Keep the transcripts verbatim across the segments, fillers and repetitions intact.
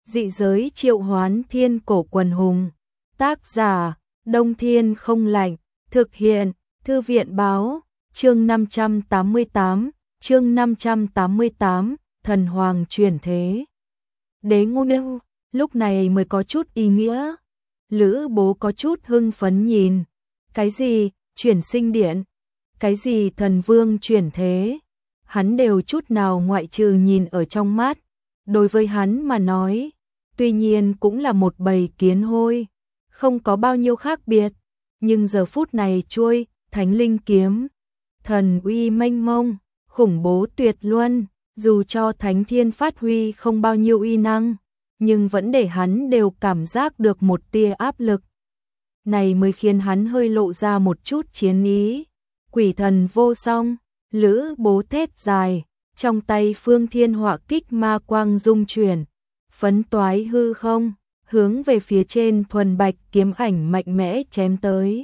Dị giới triệu hoán thiên cổ quần hùng. Tác giả, Đông Thiên không lạnh. Thực hiện, Thư viện báo. Chương năm trăm tám mươi tám, chương năm trăm tám mươi tám, thần hoàng chuyển thế. Đế ngôn yêu, lúc này mới có chút ý nghĩa. Lữ Bố có chút hưng phấn nhìn. Cái gì, chuyển sinh điện? Cái gì thần vương chuyển thế? Hắn đều chút nào ngoại trừ nhìn ở trong mắt. Đối với hắn mà nói, tuy nhiên cũng là một bầy kiến hôi, không có bao nhiêu khác biệt. Nhưng giờ phút này chuôi, thánh linh kiếm, thần uy mênh mông, khủng bố tuyệt luân, dù cho thánh thiên phát huy không bao nhiêu uy năng, nhưng vẫn để hắn đều cảm giác được một tia áp lực. Này mới khiến hắn hơi lộ ra một chút chiến ý. Quỷ thần vô song, Lữ Bố thét dài, trong tay phương thiên họa kích ma quang dung chuyển, phấn toái hư không, hướng về phía trên thuần bạch kiếm ảnh mạnh mẽ chém tới.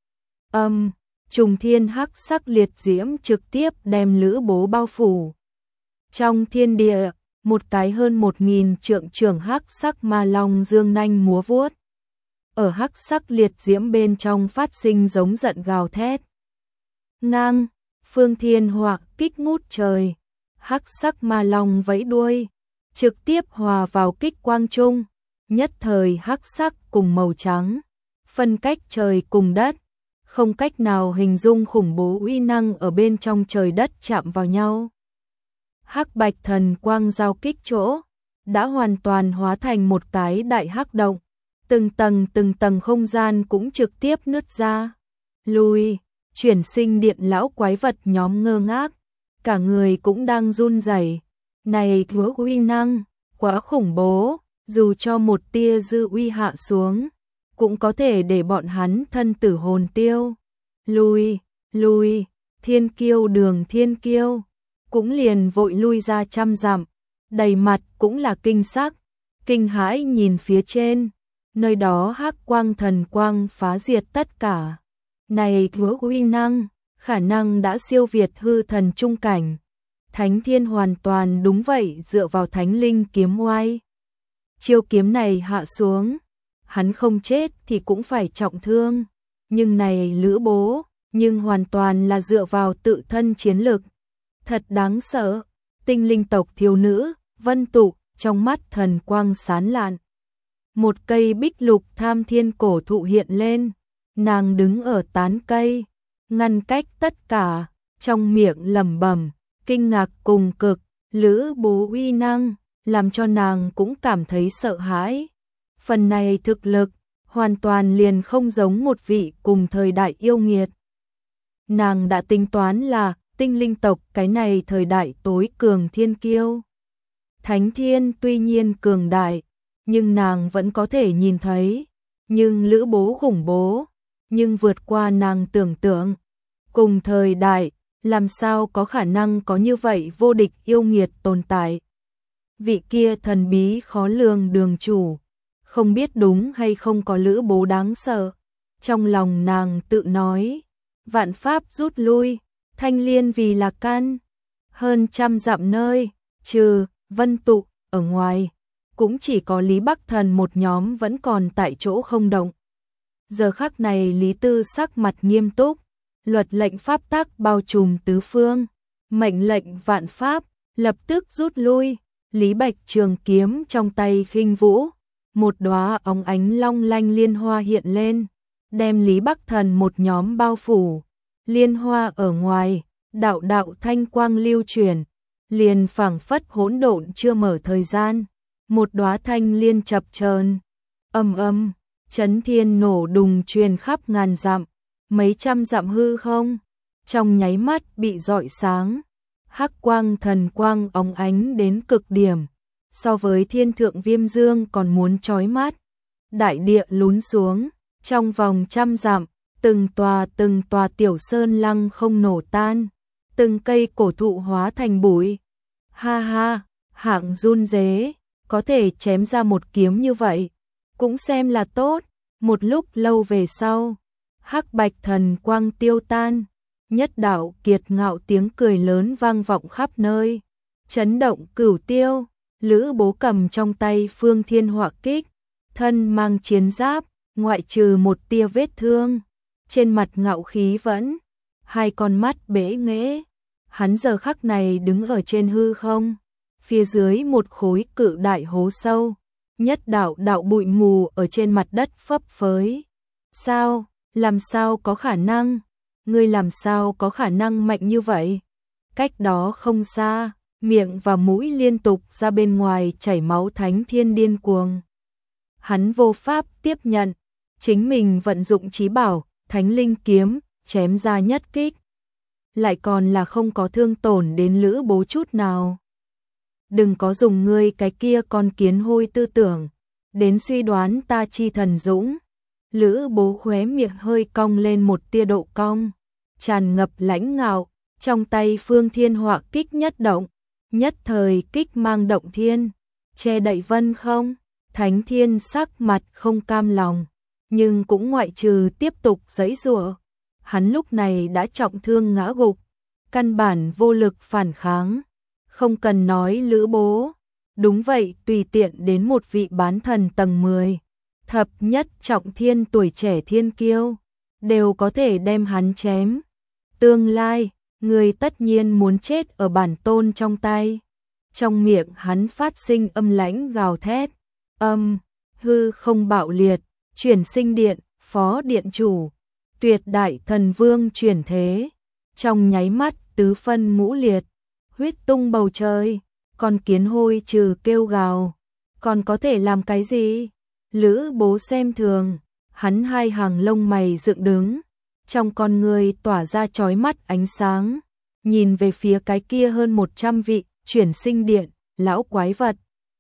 Âm, trùng thiên hắc sắc liệt diễm trực tiếp đem Lữ Bố bao phủ. Trong thiên địa, một cái hơn một nghìn trượng trường hắc sắc ma long dương nanh múa vuốt. Ở hắc sắc liệt diễm bên trong phát sinh giống giận gào thét. Ngang, phương thiên họa kích ngút trời, hắc sắc ma long vẫy đuôi, trực tiếp hòa vào kích quang trung, nhất thời hắc sắc cùng màu trắng, phân cách trời cùng đất, không cách nào hình dung khủng bố uy năng ở bên trong trời đất chạm vào nhau. Hắc bạch thần quang giao kích chỗ, đã hoàn toàn hóa thành một cái đại hắc động, từng tầng từng tầng không gian cũng trực tiếp nứt ra. Lùi, chuyển sinh điện lão quái vật nhóm ngơ ngác, cả người cũng đang run rẩy. Này chúa uy năng, quá khủng bố, dù cho một tia dư uy hạ xuống, cũng có thể để bọn hắn thân tử hồn tiêu. Lùi, lùi, thiên kiêu đường thiên kiêu, cũng liền vội lui ra trăm dặm, đầy mặt cũng là kinh sắc, kinh hãi nhìn phía trên, nơi đó hắc quang thần quang phá diệt tất cả. Này chúa uy năng, khả năng đã siêu việt hư thần trung cảnh. Thánh thiên hoàn toàn đúng vậy dựa vào thánh linh kiếm oai. Chiêu kiếm này hạ xuống, hắn không chết thì cũng phải trọng thương. Nhưng này Lữ Bố, nhưng hoàn toàn là dựa vào tự thân chiến lực. Thật đáng sợ, tinh linh tộc thiếu nữ, Vân Tụ, trong mắt thần quang sán lạn. Một cây bích lục tham thiên cổ thụ hiện lên, nàng đứng ở tán cây, ngăn cách tất cả, trong miệng lẩm bẩm, kinh ngạc cùng cực, Lữ Bố uy năng, làm cho nàng cũng cảm thấy sợ hãi. Phần này thực lực, hoàn toàn liền không giống một vị cùng thời đại yêu nghiệt. Nàng đã tính toán là tinh linh tộc cái này thời đại tối cường thiên kiêu. Thánh thiên tuy nhiên cường đại, nhưng nàng vẫn có thể nhìn thấy. Nhưng Lữ Bố khủng bố, nhưng vượt qua nàng tưởng tượng. Cùng thời đại, làm sao có khả năng có như vậy vô địch yêu nghiệt tồn tại. Vị kia thần bí khó lường đường chủ, không biết đúng hay không có Lữ Bố đáng sợ. Trong lòng nàng tự nói, vạn pháp rút lui, thanh liên vì là căn. Hơn trăm dặm nơi, trừ Vân Tụ, ở ngoài, cũng chỉ có Lý Bắc Thần một nhóm vẫn còn tại chỗ không động. Giờ khắc này Lý Tư sắc mặt nghiêm túc, luật lệnh pháp tắc bao trùm tứ phương, mệnh lệnh vạn pháp, lập tức rút lui. Lý Bạch trường kiếm trong tay khinh vũ, một đóa óng ánh long lanh liên hoa hiện lên, đem Lý Bắc Thần một nhóm bao phủ. Liên hoa ở ngoài, đạo đạo thanh quang lưu chuyển, liền phảng phất hỗn độn chưa mở thời gian, một đóa thanh liên chập chờn, âm âm, chấn thiên nổ đùng truyền khắp ngàn dặm, mấy trăm dặm hư không, trong nháy mắt bị rọi sáng. Hắc quang thần quang óng ánh đến cực điểm, so với thiên thượng viêm dương còn muốn chói mắt. Đại địa lún xuống, trong vòng trăm dặm, từng tòa từng tòa tiểu sơn lăng không nổ tan, từng cây cổ thụ hóa thành bụi. Ha ha, hạng run rế, có thể chém ra một kiếm như vậy, cũng xem là tốt. Một lúc lâu về sau, hắc bạch thần quang tiêu tan, nhất đạo kiệt ngạo tiếng cười lớn vang vọng khắp nơi, chấn động cửu tiêu. Lữ Bố cầm trong tay Phương Thiên Họa Kích, thân mang chiến giáp, ngoại trừ một tia vết thương, trên mặt ngạo khí vẫn, hai con mắt bẽ nghễ. Hắn giờ khắc này đứng ở trên hư không, phía dưới một khối cự đại hố sâu, nhất đạo đạo bụi mù ở trên mặt đất phấp phới. Sao, làm sao có khả năng? Ngươi làm sao có khả năng mạnh như vậy? Cách đó không xa, miệng và mũi liên tục ra bên ngoài chảy máu Thánh Thiên điên cuồng. Hắn vô pháp tiếp nhận, chính mình vận dụng chí bảo, Thánh Linh kiếm, chém ra nhất kích. Lại còn là không có thương tổn đến Lữ Bố chút nào. Đừng có dùng ngươi cái kia con kiến hôi tư tưởng, đến suy đoán ta chi thần dũng. Lữ Bố khóe miệng hơi cong lên một tia độ cong, tràn ngập lãnh ngạo, trong tay Phương Thiên Họa Kích nhất động, nhất thời kích mang động thiên, che đậy vân không. Thánh Thiên sắc mặt không cam lòng, nhưng cũng ngoại trừ tiếp tục giãy giụa. Hắn lúc này đã trọng thương ngã gục, căn bản vô lực phản kháng. Không cần nói Lữ Bố, đúng vậy, tùy tiện đến một vị bán thần tầng mười, thập nhất trọng thiên tuổi trẻ thiên kiêu, đều có thể đem hắn chém. Tương lai, người tất nhiên muốn chết ở bản tôn trong tay. Trong miệng hắn phát sinh âm lãnh gào thét, âm, hư không bạo liệt, chuyển sinh điện, phó điện chủ, tuyệt đại thần vương chuyển thế. Trong nháy mắt tứ phân ngũ liệt, huyết tung bầu trời, con kiến hôi trừ kêu gào, còn có thể làm cái gì? Lữ Bố xem thường, hắn hai hàng lông mày dựng đứng, trong con người tỏa ra chói mắt ánh sáng, nhìn về phía cái kia hơn một trăm vị chuyển sinh điện, lão quái vật.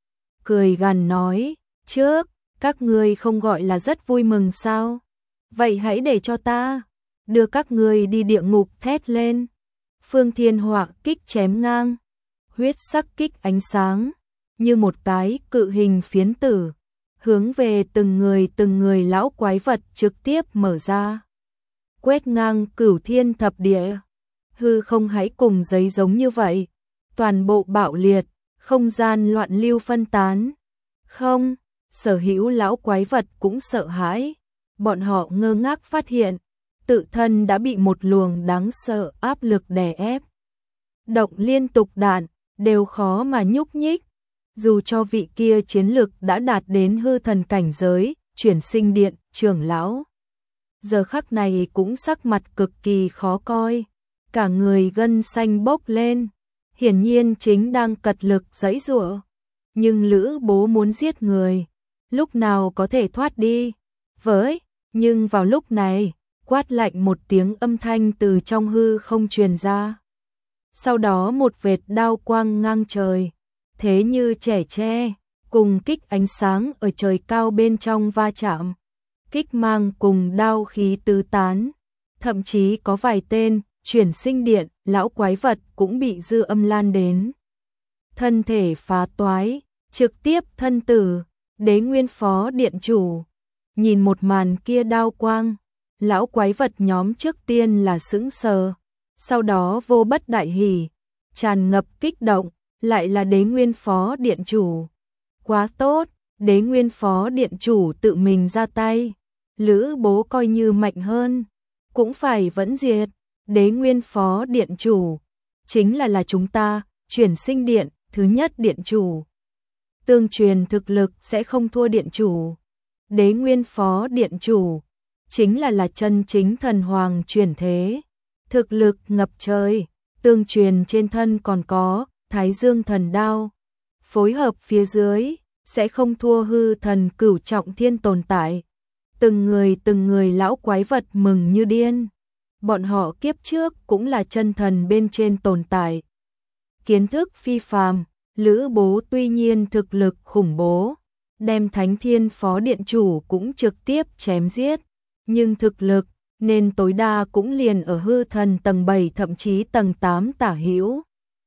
Cười gằn nói, trước, các ngươi không gọi là rất vui mừng sao? Vậy hãy để cho ta đưa các ngươi đi địa ngục thét lên. Phương Thiên Họa Kích chém ngang, huyết sắc kích ánh sáng, như một cái cự hình phiến tử, hướng về từng người từng người lão quái vật trực tiếp mở ra. Quét ngang cửu thiên thập địa, hư không hãy cùng giấy giống như vậy, toàn bộ bạo liệt, không gian loạn lưu phân tán. Không, sở hữu lão quái vật cũng sợ hãi, bọn họ ngơ ngác phát hiện, tự thân đã bị một luồng đáng sợ áp lực đè ép. Động liên tục đạn, đều khó mà nhúc nhích, dù cho vị kia chiến lực đã đạt đến hư thần cảnh giới, chuyển sinh điện, trưởng lão. Giờ khắc này cũng sắc mặt cực kỳ khó coi, cả người gân xanh bốc lên, hiển nhiên chính đang cật lực giãy giụa. Nhưng Lữ Bố muốn giết người, lúc nào có thể thoát đi? Với, nhưng vào lúc này, quát lạnh một tiếng âm thanh từ trong hư không truyền ra. Sau đó một vệt đao quang ngang trời, thế như trẻ tre, cùng kích ánh sáng ở trời cao bên trong va chạm. Kích mang cùng đao khí tứ tán, thậm chí có vài tên chuyển sinh điện, lão quái vật cũng bị dư âm lan đến. Thân thể phá toái, trực tiếp thân tử, Đế Nguyên phó điện chủ. Nhìn một màn kia đao quang, lão quái vật nhóm trước tiên là sững sờ, sau đó vô bất đại hỉ, tràn ngập kích động, lại là Đế Nguyên phó điện chủ. Quá tốt, Đế Nguyên phó điện chủ tự mình ra tay, Lữ Bố coi như mạnh hơn, cũng phải vẫn diệt. Đế Nguyên phó điện chủ, chính là là chúng ta, chuyển sinh điện, thứ nhất điện chủ. Tương truyền thực lực sẽ không thua điện chủ. Đế Nguyên phó điện chủ, chính là là chân chính thần hoàng chuyển thế. Thực lực ngập trời, tương truyền trên thân còn có Thái Dương thần đao. Phối hợp phía dưới, sẽ không thua hư thần cửu trọng thiên tồn tại. Từng người từng người lão quái vật mừng như điên. Bọn họ kiếp trước cũng là chân thần bên trên tồn tại. Kiến thức phi phàm, Lữ Bố tuy nhiên thực lực khủng bố, đem Thánh Thiên phó điện chủ cũng trực tiếp chém giết, nhưng thực lực nên tối đa cũng liền ở hư thần tầng bảy thậm chí tầng tám tả hữu.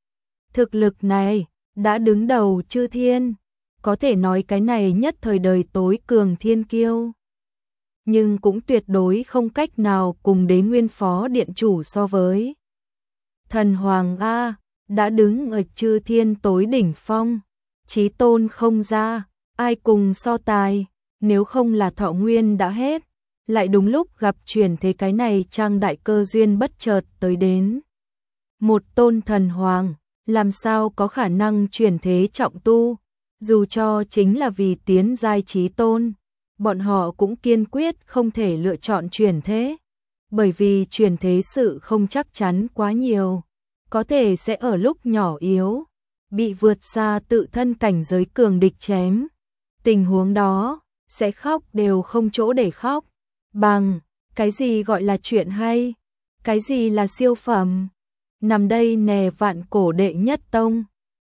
Thực lực này đã đứng đầu chư thiên, có thể nói cái này nhất thời đời tối cường thiên kiêu. Nhưng cũng tuyệt đối không cách nào cùng Đế Nguyên phó điện chủ so với. Thần Hoàng A, đã đứng ở chư thiên tối đỉnh phong, Chí tôn không ra, ai cùng so tài, nếu không là thọ nguyên đã hết, lại đúng lúc gặp chuyển thế cái này trang đại cơ duyên bất chợt tới đến. Một tôn thần hoàng, làm sao có khả năng chuyển thế trọng tu, dù cho chính là vì tiến giai chí tôn, bọn họ cũng kiên quyết không thể lựa chọn chuyển thế, bởi vì chuyển thế sự không chắc chắn quá nhiều, có thể sẽ ở lúc nhỏ yếu, bị vượt xa tự thân cảnh giới cường địch chém. Tình huống đó, sẽ khóc đều không chỗ để khóc. Bằng, cái gì gọi là chuyện hay? Cái gì là siêu phẩm? Nằm đây nè vạn cổ đệ nhất tông.